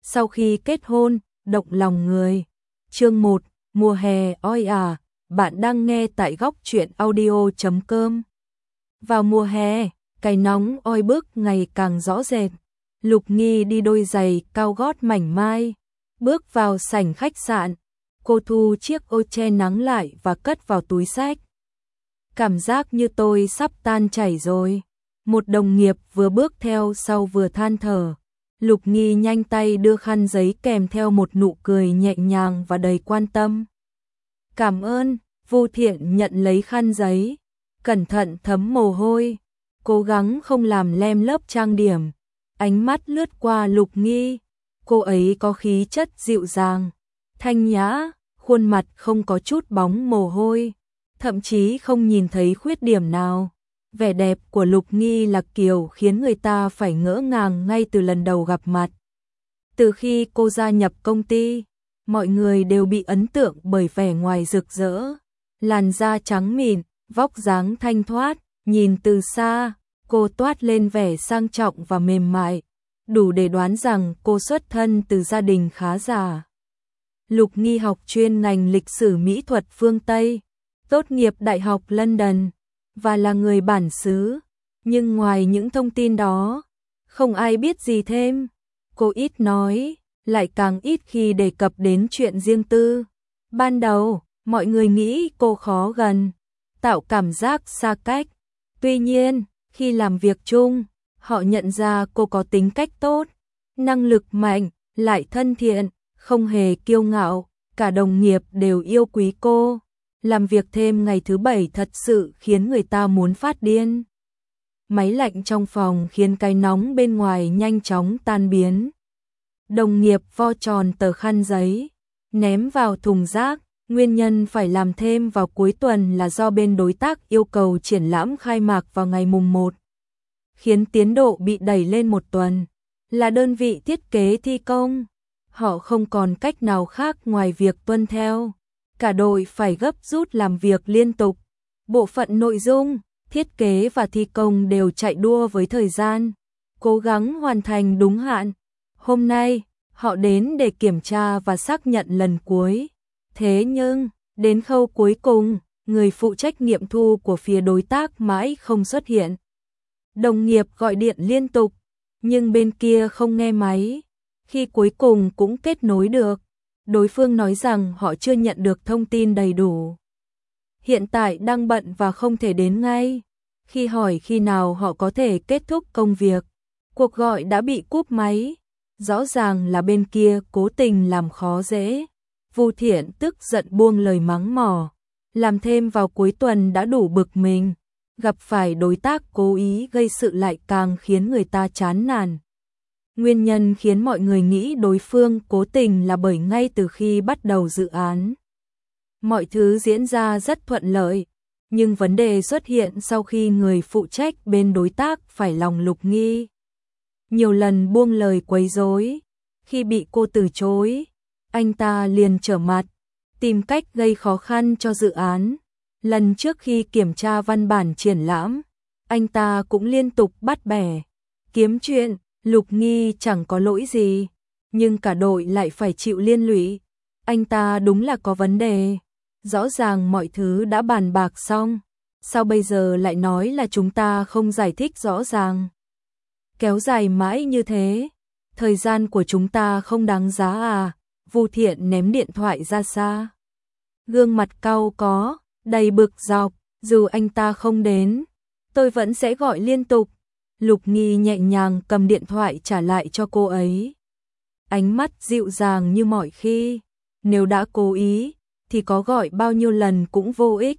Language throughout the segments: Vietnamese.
sau khi kết hôn, động lòng người. Chương 1, mùa hè oi ả, bạn đang nghe tại góc truyện audio.com. Vào mùa hè, cái nóng oi bức ngày càng rõ rệt. Lục Nghi đi đôi giày cao gót mảnh mai, bước vào sảnh khách sạn. Cô thu chiếc ô che nắng lại và cất vào túi xách. Cảm giác như tôi sắp tan chảy rồi. Một đồng nghiệp vừa bước theo sau vừa than thở. Lục Nghi nhanh tay đưa khăn giấy kèm theo một nụ cười nhẹ nhàng và đầy quan tâm. Cảm ơn, Vu Thiện nhận lấy khăn giấy, cẩn thận thấm mồ hôi, cố gắng không làm lem lớp trang điểm. Ánh mắt lướt qua Lục Nghi, cô ấy có khí chất dịu dàng, thanh nhã, khuôn mặt không có chút bóng mồ hôi, thậm chí không nhìn thấy khuyết điểm nào. Vẻ đẹp của Lục Nghi là kiểu khiến người ta phải ngỡ ngàng ngay từ lần đầu gặp mặt. Từ khi cô gia nhập công ty, mọi người đều bị ấn tượng bởi vẻ ngoài rực rỡ, làn da trắng mịn, vóc dáng thanh thoát, nhìn từ xa, cô toát lên vẻ sang trọng và mềm mại, đủ để đoán rằng cô xuất thân từ gia đình khá giả. Lục Nghi học chuyên ngành lịch sử mỹ thuật phương Tây, tốt nghiệp Đại học London và là người bản xứ, nhưng ngoài những thông tin đó, không ai biết gì thêm. Cô ít nói, lại càng ít khi đề cập đến chuyện riêng tư. Ban đầu, mọi người nghĩ cô khó gần, tạo cảm giác xa cách. Tuy nhiên, khi làm việc chung, họ nhận ra cô có tính cách tốt, năng lực mạnh, lại thân thiện, không hề kiêu ngạo, cả đồng nghiệp đều yêu quý cô. Làm việc thêm ngày thứ bảy thật sự khiến người ta muốn phát điên. Máy lạnh trong phòng khiến cái nóng bên ngoài nhanh chóng tan biến. Đồng nghiệp vo tròn tờ khăn giấy, ném vào thùng rác. Nguyên nhân phải làm thêm vào cuối tuần là do bên đối tác yêu cầu triển lãm khai mạc vào ngày mùng 1, khiến tiến độ bị đẩy lên một tuần. Là đơn vị thiết kế thi công, họ không còn cách nào khác ngoài việc tuân theo. Cả đội phải gấp rút làm việc liên tục. Bộ phận nội dung, thiết kế và thi công đều chạy đua với thời gian, cố gắng hoàn thành đúng hạn. Hôm nay, họ đến để kiểm tra và xác nhận lần cuối. Thế nhưng, đến khâu cuối cùng, người phụ trách nghiệm thu của phía đối tác mãi không xuất hiện. Đồng nghiệp gọi điện liên tục, nhưng bên kia không nghe máy. Khi cuối cùng cũng kết nối được, đối phương nói rằng họ chưa nhận được thông tin đầy đủ. Hiện tại đang bận và không thể đến ngay. Khi hỏi khi nào họ có thể kết thúc công việc, cuộc gọi đã bị cúp máy. Rõ ràng là bên kia cố tình làm khó dễ. Vu Thiện tức giận buông lời mắng mỏ. Làm thêm vào cuối tuần đã đủ bực mình, gặp phải đối tác cố ý gây sự lại càng khiến người ta chán nản. Nguyên nhân khiến mọi người nghĩ đối phương cố tình là bởi ngay từ khi bắt đầu dự án, mọi thứ diễn ra rất thuận lợi, nhưng vấn đề xuất hiện sau khi người phụ trách bên đối tác phải lòng Lục Nghi. Nhiều lần buông lời quấy rối, khi bị cô từ chối, anh ta liền trở mặt, tìm cách gây khó khăn cho dự án. Lần trước khi kiểm tra văn bản triển lãm, anh ta cũng liên tục bắt bẻ, kiếm chuyện. Lục Nghi chẳng có lỗi gì, nhưng cả đội lại phải chịu liên lụy. Anh ta đúng là có vấn đề. Rõ ràng mọi thứ đã bàn bạc xong, sao bây giờ lại nói là chúng ta không giải thích rõ ràng? Kéo dài mãi như thế, thời gian của chúng ta không đáng giá à? Vu Thiện ném điện thoại ra xa. Gương mặt cau có, đầy bực dọc, dù anh ta không đến, tôi vẫn sẽ gọi liên tục. Lục Nghi nhẹ nhàng cầm điện thoại trả lại cho cô ấy. Ánh mắt dịu dàng như mọi khi, nếu đã cố ý, thì có gọi bao nhiêu lần cũng vô ích.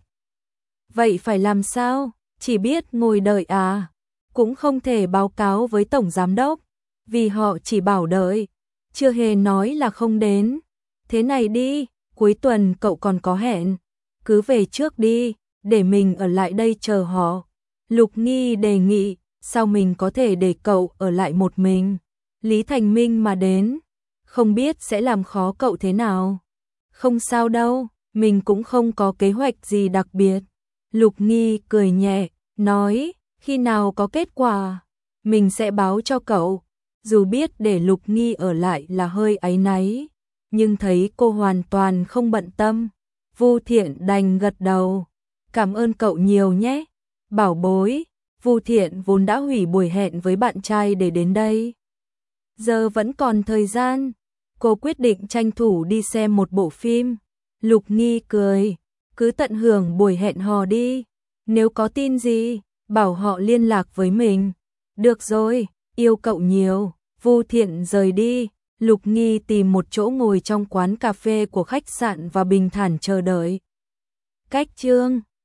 Vậy phải làm sao? Chỉ biết ngồi đợi à? Cũng không thể báo cáo với tổng giám đốc, vì họ chỉ bảo đợi, chưa hề nói là không đến. Thế này đi, cuối tuần cậu còn có hẹn, cứ về trước đi, để mình ở lại đây chờ họ. Lục Nghi đề nghị. Sao mình có thể để cậu ở lại một mình? Lý Thành Minh mà đến, không biết sẽ làm khó cậu thế nào. Không sao đâu, mình cũng không có kế hoạch gì đặc biệt. Lục Nghi cười nhẹ, nói, khi nào có kết quả, mình sẽ báo cho cậu. Dù biết để Lục Nghi ở lại là hơi áy náy, nhưng thấy cô hoàn toàn không bận tâm, Vu Thiện đành gật đầu. Cảm ơn cậu nhiều nhé, bảo bối. Vu Thiện vốn đã hủy buổi hẹn với bạn trai để đến đây. Giờ vẫn còn thời gian, cô quyết định tranh thủ đi xem một bộ phim. Lục Nghi cười, cứ tận hưởng buổi hẹn hò đi. Nếu có tin gì, bảo họ liên lạc với mình. Được rồi, yêu cậu nhiều. Vu Thiện rời đi, Lục Nghi tìm một chỗ ngồi trong quán cà phê của khách sạn và bình thản chờ đợi. Cách chương